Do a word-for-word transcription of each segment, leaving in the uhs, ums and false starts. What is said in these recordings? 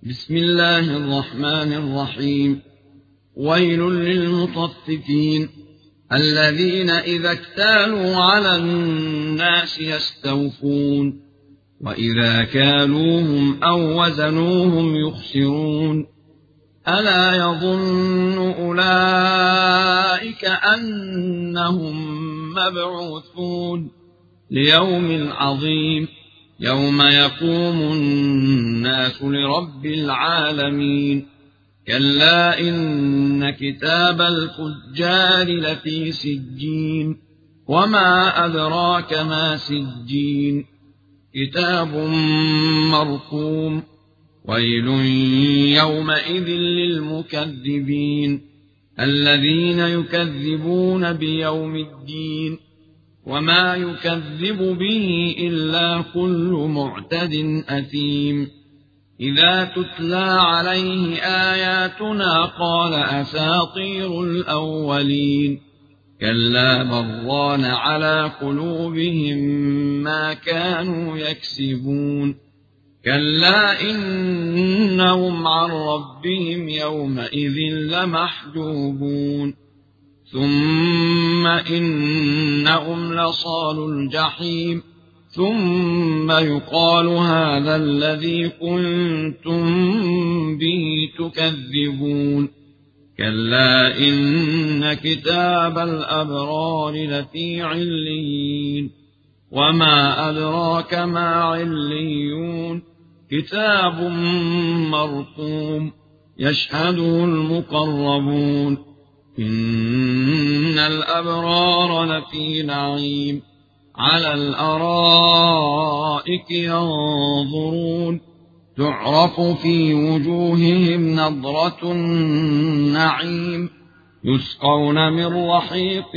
بسم الله الرحمن الرحيم. ويل للمطففين الذين إذا اكتالوا على الناس يستوفون وإذا كالوهم أو وزنوهم يخسرون. ألا يظن أولئك أنهم مبعوثون ليوم عظيم يوم يقوم الناس لرب العالمين. كلا إن كتاب الفجار لفي سجين وما أدراك ما سجين كتاب مرقوم. ويل يومئذ للمكذبين الذين يكذبون بيوم الدين وما يكذب به إلا كل معتد أثيم. إذا تتلى عليه آياتنا قال أساطير الأولين. كلا بل ران على قلوبهم ما كانوا يكسبون. كلا إنهم عن ربهم يومئذ لمحجوبون. ثم إنهم لصالو الجحيم ثم يقال هذا الذي كنتم به تكذبون. كلا إن كتاب الأبرار لفي عليين وما أدراك ما عليون كتاب مرقوم يشهده المقربون. إن الأبرار لفي نعيم على الأرائك ينظرون تعرف في وجوههم نضرة النعيم يسقون من رحيق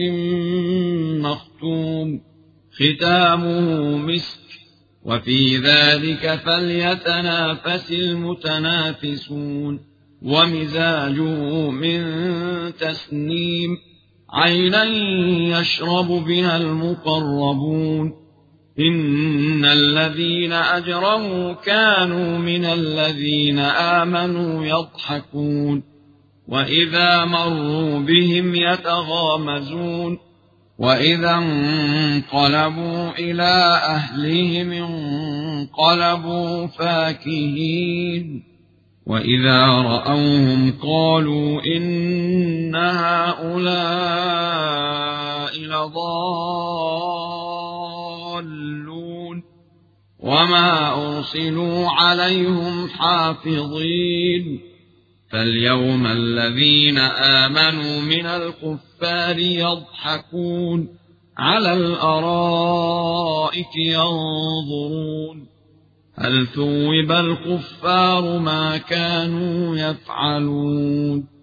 مختوم ختامه مسك وفي ذلك فليتنافس المتنافسون. ومزاجه من تسنيم عينا يشرب بها المقربون. إن الذين أجرموا كانوا من الذين آمنوا يضحكون وإذا مروا بهم يتغامزون. وإذا انقلبوا إلى أهلهم انقلبوا فاكهين. وإذا رأوهم قالوا إن هؤلاء لضالون وما أرسلوا عليهم حافظين. فاليوم الذين آمنوا من الكفار يضحكون على الأرائك ينظرون هل ثوب الكفار ما كانوا يفعلون.